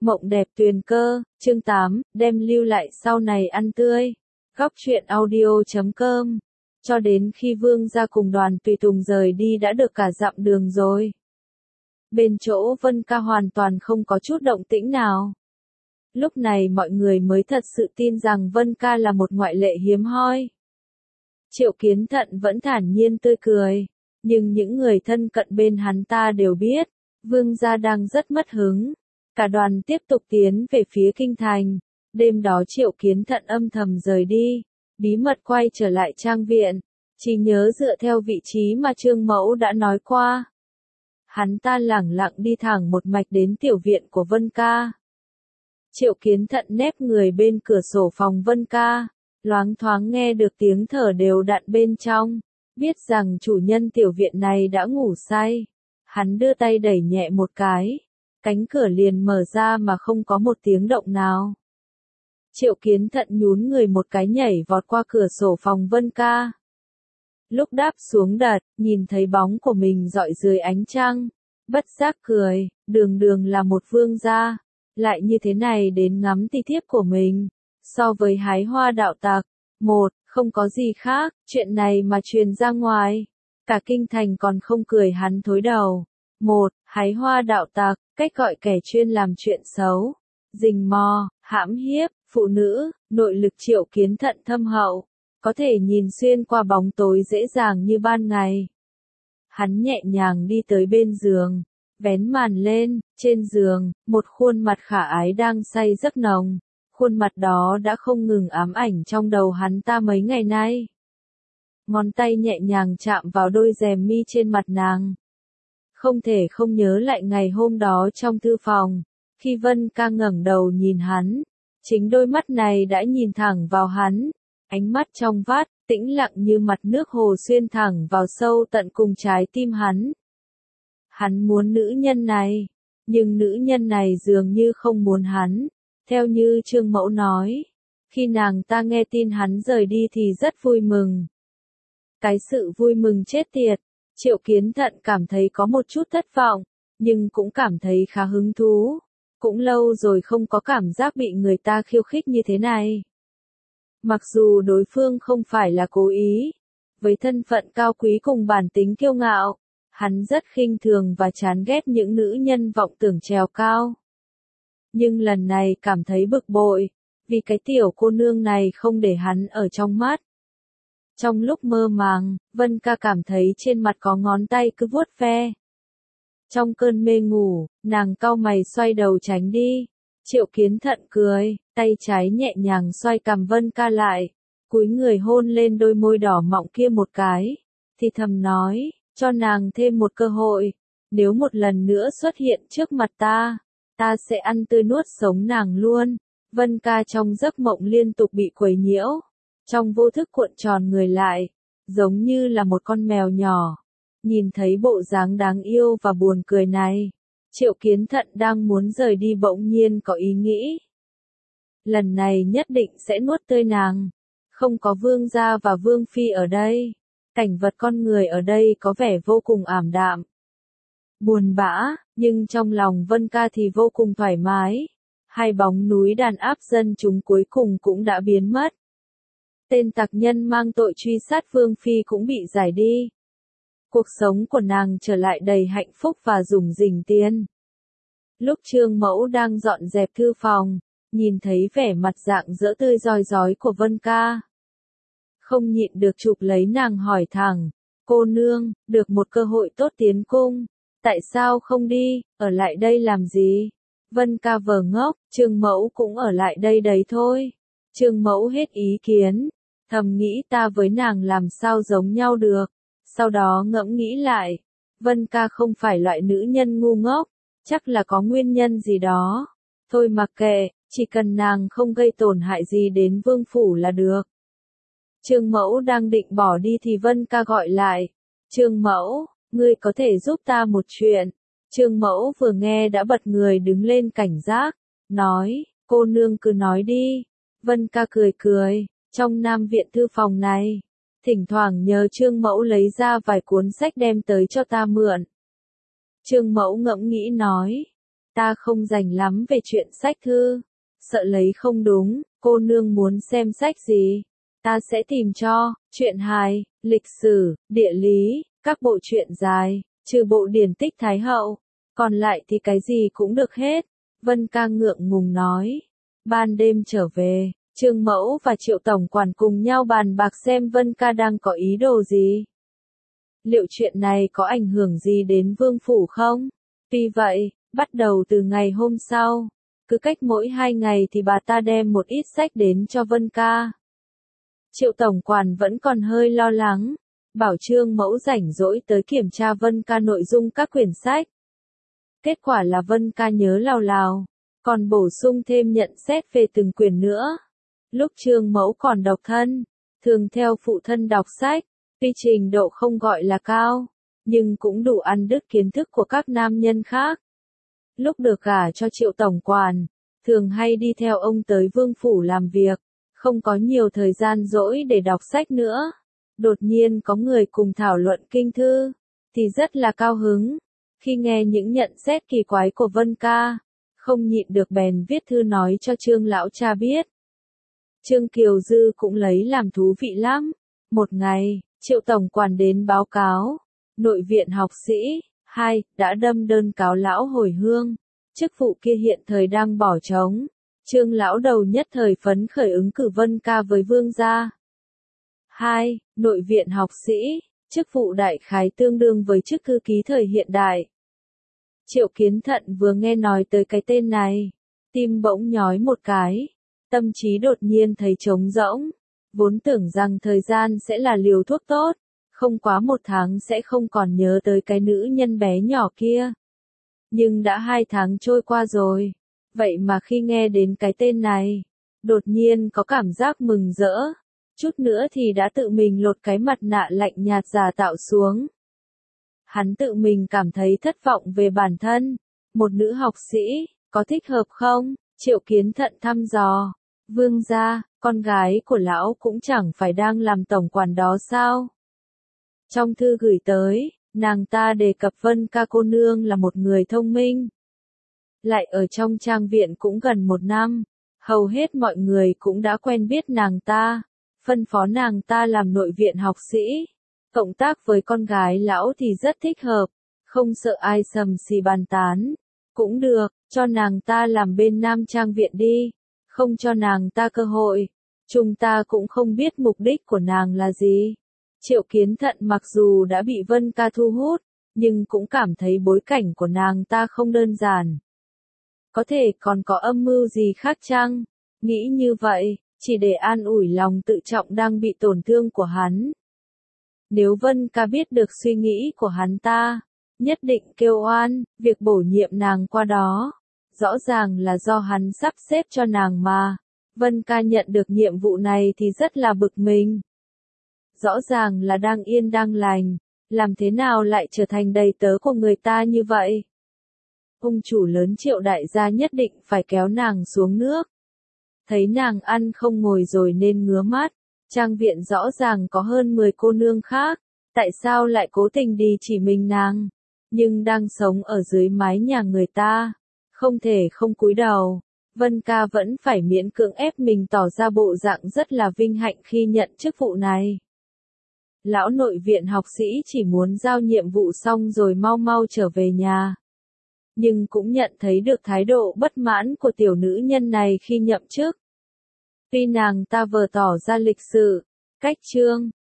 Mộng đẹp tuyền cơ, chương 8, đem lưu lại sau này ăn tươi. Góc truyện audio.com. Cho đến khi Vương gia cùng đoàn tùy tùng rời đi đã được cả dặm đường rồi. Bên chỗ Vân Ca hoàn toàn không có chút động tĩnh nào. Lúc này mọi người mới thật sự tin rằng Vân Ca là một ngoại lệ hiếm hoi. Triệu Kiến Thận vẫn thản nhiên tươi cười, nhưng những người thân cận bên hắn ta đều biết, Vương gia đang rất mất hứng. Cả đoàn tiếp tục tiến về phía kinh thành. Đêm đó Triệu Kiến Thận âm thầm rời đi, bí mật quay trở lại trang viện, chỉ nhớ dựa theo vị trí mà Trương Mẫu đã nói qua. Hắn ta lẳng lặng đi thẳng một mạch đến tiểu viện của Vân Ca. Triệu Kiến Thận nép người bên cửa sổ phòng Vân Ca, loáng thoáng nghe được tiếng thở đều đặn bên trong, biết rằng chủ nhân tiểu viện này đã ngủ say. Hắn đưa tay đẩy nhẹ một cái, cánh cửa liền mở ra mà không có một tiếng động nào. Triệu Kiến Thận nhún người một cái nhảy vọt qua cửa sổ phòng Vân Ca. Lúc đáp xuống đất, nhìn thấy bóng của mình rọi dưới ánh trăng, bất giác cười, đường đường là một vương gia, lại như thế này đến ngắm ti thiếp của mình. So với hái hoa đạo tặc, không có gì khác, chuyện này mà truyền ra ngoài, cả kinh thành còn không cười hắn thối đầu. Hái hoa đạo tặc, cách gọi kẻ chuyên làm chuyện xấu, rình mò, hãm hiếp, phụ nữ. Nội lực Triệu Kiến Thận thâm hậu, có thể nhìn xuyên qua bóng tối dễ dàng như ban ngày. Hắn nhẹ nhàng đi tới bên giường, vén màn lên, trên giường, một khuôn mặt khả ái đang say giấc nồng. Khuôn mặt đó đã không ngừng ám ảnh trong đầu hắn ta mấy ngày nay. Ngón tay nhẹ nhàng chạm vào đôi rèm mi trên mặt nàng. Không thể không nhớ lại ngày hôm đó trong thư phòng, khi Vân Ca ngẩng đầu nhìn hắn, chính đôi mắt này đã nhìn thẳng vào hắn, ánh mắt trong vắt, tĩnh lặng như mặt nước hồ xuyên thẳng vào sâu tận cùng trái tim hắn. Hắn muốn nữ nhân này, nhưng nữ nhân này dường như không muốn hắn, theo như Trương Mẫu nói, khi nàng ta nghe tin hắn rời đi thì rất vui mừng. Cái sự vui mừng chết tiệt. Triệu Kiến Thận cảm thấy có một chút thất vọng, nhưng cũng cảm thấy khá hứng thú. Cũng lâu rồi không có cảm giác bị người ta khiêu khích như thế này. Mặc dù đối phương không phải là cố ý, với thân phận cao quý cùng bản tính kiêu ngạo, hắn rất khinh thường và chán ghét những nữ nhân vọng tưởng trèo cao. Nhưng lần này cảm thấy bực bội, vì cái tiểu cô nương này không để hắn ở trong mắt. Trong lúc mơ màng, Vân Ca cảm thấy trên mặt có ngón tay cứ vuốt ve. Trong cơn mê ngủ, nàng cau mày xoay đầu tránh đi. Triệu Kiến Thận cười, tay trái nhẹ nhàng xoay cằm Vân Ca lại, cúi người hôn lên đôi môi đỏ mọng kia một cái, thì thầm nói, cho nàng thêm một cơ hội, nếu một lần nữa xuất hiện trước mặt ta sẽ ăn tươi nuốt sống nàng luôn. Vân Ca trong giấc mộng liên tục bị quấy nhiễu, trong vô thức cuộn tròn người lại, giống như là một con mèo nhỏ. Nhìn thấy bộ dáng đáng yêu và buồn cười này, Triệu Kiến Thận đang muốn rời đi bỗng nhiên có ý nghĩ. Lần này nhất định sẽ nuốt tươi nàng. Không có vương gia và vương phi ở đây, cảnh vật con người ở đây có vẻ vô cùng ảm đạm, buồn bã, nhưng trong lòng Vân Ca thì vô cùng thoải mái. Hai bóng núi đàn áp dân chúng cuối cùng cũng đã biến mất. Tên tặc nhân mang tội truy sát vương phi cũng bị giải đi. Cuộc sống của nàng trở lại đầy hạnh phúc và rủng rỉnh tiền. Lúc Trương Mẫu đang dọn dẹp thư phòng, nhìn thấy vẻ mặt rạng rỡ tươi rói rói của Vân Ca, không nhịn được chụp lấy nàng hỏi thẳng, cô nương, được một cơ hội tốt tiến cung, tại sao không đi, ở lại đây làm gì? Vân Ca vờ ngốc, Trương Mẫu cũng ở lại đây đấy thôi. Trương Mẫu hết ý kiến, thầm nghĩ ta với nàng làm sao giống nhau được. Sau đó ngẫm nghĩ lại, Vân Ca không phải loại nữ nhân ngu ngốc, chắc là có nguyên nhân gì đó. Thôi mặc kệ, chỉ cần nàng không gây tổn hại gì đến vương phủ là được. Trương Mẫu đang định bỏ đi thì Vân Ca gọi lại, Trương Mẫu, ngươi có thể giúp ta một chuyện. Trương Mẫu vừa nghe đã bật người đứng lên cảnh giác, nói, cô nương cứ nói đi. Vân Ca cười cười, trong Nam viện thư phòng này, thỉnh thoảng nhờ Trương Mẫu lấy ra vài cuốn sách đem tới cho ta mượn. Trương Mẫu ngẫm nghĩ nói, Ta không rành lắm về chuyện sách thư. Sợ lấy không đúng, cô nương muốn xem sách gì? Ta sẽ tìm cho, truyện hài, lịch sử, địa lý, các bộ truyện dài, trừ bộ điển tích Thái Hậu. Còn lại thì cái gì cũng được hết. Vân Ca ngượng ngùng nói. Ban đêm trở về, Trương Mẫu và Triệu Tổng Quản cùng nhau bàn bạc xem Vân Ca đang có ý đồ gì. Liệu chuyện này có ảnh hưởng gì đến vương phủ không? Tuy vậy, bắt đầu từ ngày hôm sau, cứ cách mỗi 2 ngày thì bà ta đem một ít sách đến cho Vân Ca. Triệu Tổng Quản vẫn còn hơi lo lắng, bảo Trương Mẫu rảnh rỗi tới kiểm tra Vân Ca nội dung các quyển sách. Kết quả là Vân Ca nhớ lào lào, còn bổ sung thêm nhận xét về từng quyển nữa. Lúc Trương Mẫu còn độc thân, thường theo phụ thân đọc sách, tuy trình độ không gọi là cao, nhưng cũng đủ ăn đứt kiến thức của các nam nhân khác. Lúc được gả cho Triệu Tổng Quản, thường hay đi theo ông tới vương phủ làm việc, không có nhiều thời gian rỗi để đọc sách nữa. Đột nhiên có người cùng thảo luận kinh thư, thì rất là cao hứng. Khi nghe những nhận xét kỳ quái của Vân Ca, không nhịn được bèn viết thư nói cho Trương lão cha biết. Trương Kiều Dư cũng lấy làm thú vị lắm. Một ngày, Triệu Tổng Quản đến báo cáo, nội viện học sĩ 2 đã đâm đơn cáo lão hồi hương, chức vụ kia hiện thời đang bỏ trống. Trương lão đầu nhất thời phấn khởi ứng cử Vân Ca với vương gia. 2. Nội viện học sĩ, chức vụ đại khái tương đương với chức thư ký thời hiện đại. Triệu Kiến Thận vừa nghe nói tới cái tên này, tim bỗng nhói một cái, tâm trí đột nhiên thấy trống rỗng, vốn tưởng rằng thời gian sẽ là liều thuốc tốt, không quá 1 tháng sẽ không còn nhớ tới cái nữ nhân bé nhỏ kia. Nhưng đã 2 tháng trôi qua rồi, vậy mà khi nghe đến cái tên này, đột nhiên có cảm giác mừng rỡ, chút nữa thì đã tự mình lột cái mặt nạ lạnh nhạt giả tạo xuống. Hắn tự mình cảm thấy thất vọng về bản thân, một nữ học sĩ, có thích hợp không? Triệu Kiến Thận thăm dò, vương gia, con gái của lão cũng chẳng phải đang làm tổng quản đó sao? Trong thư gửi tới, nàng ta đề cập Vân Ca cô nương là một người thông minh. Lại ở trong trang viện cũng gần 1 năm, hầu hết mọi người cũng đã quen biết nàng ta, phân phó nàng ta làm nội viện học sĩ. Cộng tác với con gái lão thì rất thích hợp, không sợ ai sầm xì bàn tán. Cũng được, cho nàng ta làm bên Nam Trang viện đi, không cho nàng ta cơ hội. Chúng ta cũng không biết mục đích của nàng là gì. Triệu Kiến Thận mặc dù đã bị Vân Ca thu hút, nhưng cũng cảm thấy bối cảnh của nàng ta không đơn giản. Có thể còn có âm mưu gì khác chăng? Nghĩ như vậy, chỉ để an ủi lòng tự trọng đang bị tổn thương của hắn. Nếu Vân Ca biết được suy nghĩ của hắn ta, nhất định kêu oan, việc bổ nhiệm nàng qua đó. Rõ ràng là do hắn sắp xếp cho nàng mà. Vân Ca nhận được nhiệm vụ này thì rất là bực mình. Rõ ràng là đang yên đang lành, làm thế nào lại trở thành đầy tớ của người ta như vậy? Ông chủ lớn Triệu đại gia nhất định phải kéo nàng xuống nước. Thấy nàng ăn không ngồi rồi nên ngứa mắt. Trang viện rõ ràng có hơn 10 cô nương khác, tại sao lại cố tình đi chỉ mình nàng? Nhưng đang sống ở dưới mái nhà người ta, không thể không cúi đầu. Vân Ca vẫn phải miễn cưỡng ép mình tỏ ra bộ dạng rất là vinh hạnh khi nhận chức vụ này. Lão nội viện học sĩ chỉ muốn giao nhiệm vụ xong rồi mau mau trở về nhà. Nhưng cũng nhận thấy được thái độ bất mãn của tiểu nữ nhân này khi nhậm chức. Tuy nàng ta vờ tỏ ra lịch sự, cách chương,